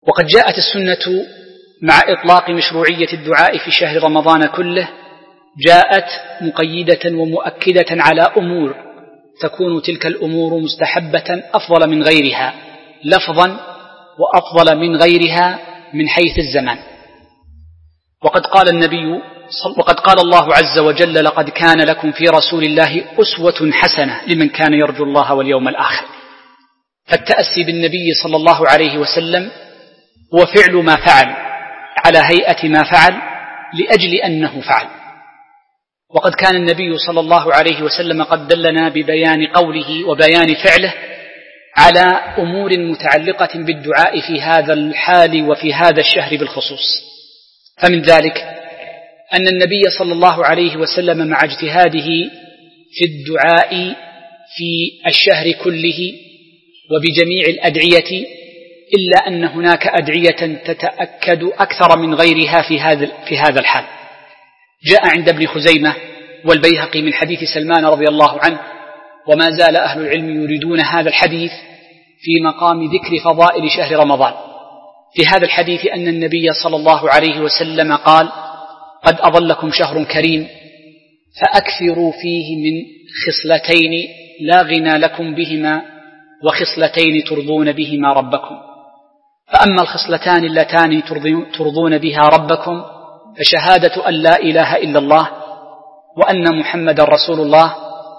وقد جاءت السنة مع إطلاق مشروعية الدعاء في شهر رمضان كله، جاءت مقيدة ومؤكدة على أمور تكون تلك الأمور مستحبة أفضل من غيرها لفظا وأفضل من غيرها من حيث الزمان. وقد قال الله عز وجل: لقد كان لكم في رسول الله أسوة حسنة لمن كان يرجو الله واليوم الآخر. فالتأسي بالنبي صلى الله عليه وسلم هو فعل ما فعل على هيئة ما فعل لأجل أنه فعل. وقد كان النبي صلى الله عليه وسلم قد دلنا ببيان قوله وبيان فعله على أمور متعلقة بالدعاء في هذا الحال وفي هذا الشهر بالخصوص. فمن ذلك أن النبي صلى الله عليه وسلم مع اجتهاده في الدعاء في الشهر كله وبجميع الأدعية، إلا أن هناك أدعية تتأكد أكثر من غيرها في هذا الحال. جاء عند ابن خزيمة والبيهقي من حديث سلمان رضي الله عنه، وما زال أهل العلم يريدون هذا الحديث في مقام ذكر فضائل شهر رمضان. في هذا الحديث أن النبي صلى الله عليه وسلم قال: قد أظلكم شهر كريم فأكثروا فيه من خصلتين لا غنى لكم بهما وخصلتين ترضون بهما ربكم. فأما الخصلتان اللتان ترضون بها ربكم فشهادة أن لا إله إلا الله وأن محمد رسول الله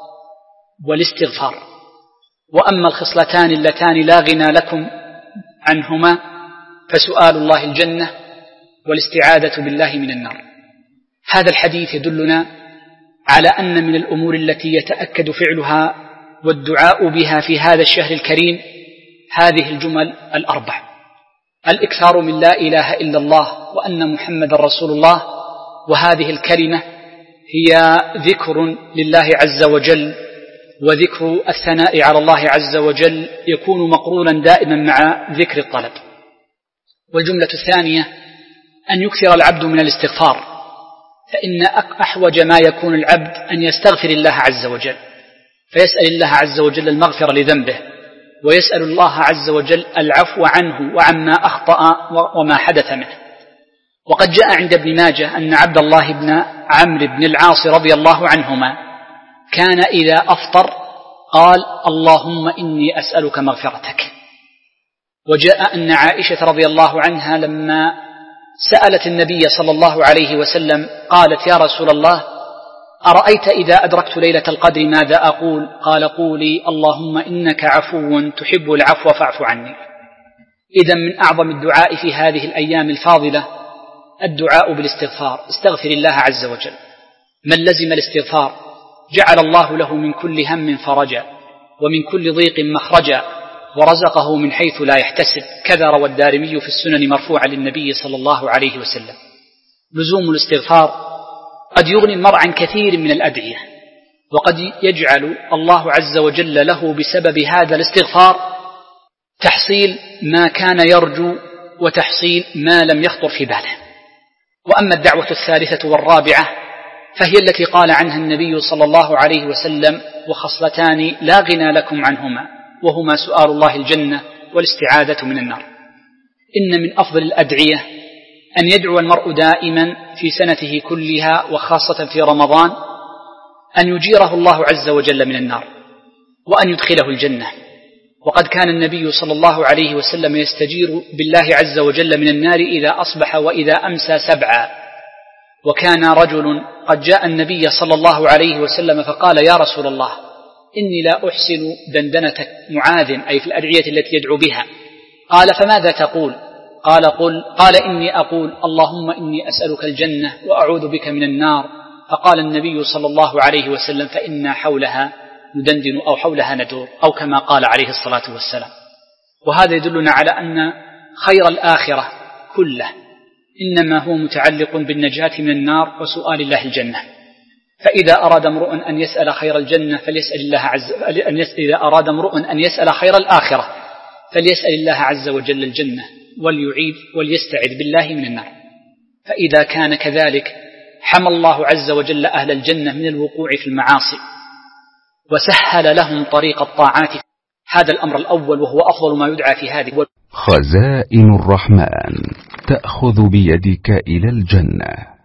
والاستغفار. وأما الخصلتان اللتان لا غنى لكم عنهما فسؤال الله الجنة والاستعاذة بالله من النار. هذا الحديث يدلنا على أن من الأمور التي يتأكد فعلها والدعاء بها في هذا الشهر الكريم هذه الجمل الأربع: الإكثار من لا إله إلا الله وأن محمد رسول الله، وهذه الكلمة هي ذكر لله عز وجل، وذكر الثناء على الله عز وجل يكون مقرونا دائما مع ذكر الطلب. والجملة الثانية أن يكثر العبد من الاستغفار، فإن أحوج ما يكون العبد أن يستغفر الله عز وجل، فيسأل الله عز وجل المغفرة لذنبه، ويسأل الله عز وجل العفو عنه وعما أخطأ وما حدث منه. وقد جاء عند ابن ماجه أن عبد الله بن عمرو بن العاص رضي الله عنهما كان إذا أفطر قال: اللهم إني أسألك مغفرتك. وجاء أن عائشة رضي الله عنها لما سألت النبي صلى الله عليه وسلم قالت: يا رسول الله، أرأيت إذا أدركت ليلة القدر ماذا أقول؟ قال: قولي اللهم إنك عفو تحب العفو فاعف عني. إذن من أعظم الدعاء في هذه الأيام الفاضلة الدعاء بالاستغفار. استغفر الله عز وجل. من لزم الاستغفار جعل الله له من كل هم فرجا ومن كل ضيق مخرجا ورزقه من حيث لا يحتسب، كذا روى الدارمي في السنن مرفوعا للنبي صلى الله عليه وسلم. لزوم الاستغفار قد يغني المرء عن كثير من الأدعية، وقد يجعل الله عز وجل له بسبب هذا الاستغفار تحصيل ما كان يرجو وتحصيل ما لم يخطر في باله. وأما الدعوة الثالثة والرابعة فهي التي قال عنها النبي صلى الله عليه وسلم: وخصلتان لا غنى لكم عنهما، وهما سؤال الله الجنة والاستعاذة من النار. إن من أفضل الأدعية أن يدعو المرء دائما في سنته كلها وخاصة في رمضان أن يجيره الله عز وجل من النار وأن يدخله الجنة. وقد كان النبي صلى الله عليه وسلم يستجير بالله عز وجل من النار إذا أصبح وإذا أمسى 7. وكان رجل قد جاء النبي صلى الله عليه وسلم فقال: يا رسول الله، إني لا أحسن دندنة معاذ، أي في الأدعية التي يدعو بها. قال: فماذا تقول؟ قال: إني أقول اللهم إني أسألك الجنة وأعوذ بك من النار. فقال النبي صلى الله عليه وسلم: فإنا حولها ندندن أو حولها ندور، أو كما قال عليه الصلاة والسلام. وهذا يدلنا على أن خير الآخرة كله إنما هو متعلق بالنجاة من النار وسؤال الله الجنة. فإذا أراد امرؤ أن يسأل خير الجنة فليسأل الله إذا أراد امرؤ أن يسأل خير الآخرة فليسأل الله عز وجل الجنة وليستعذ بالله من النار. فإذا كان كذلك حمى الله عز وجل أهل الجنة من الوقوع في المعاصي وسهل لهم طريق الطاعات. هذا الأمر الأول وهو أفضل ما يدعى في هذه. خزائن الرحمن تأخذ بيدك إلى الجنة.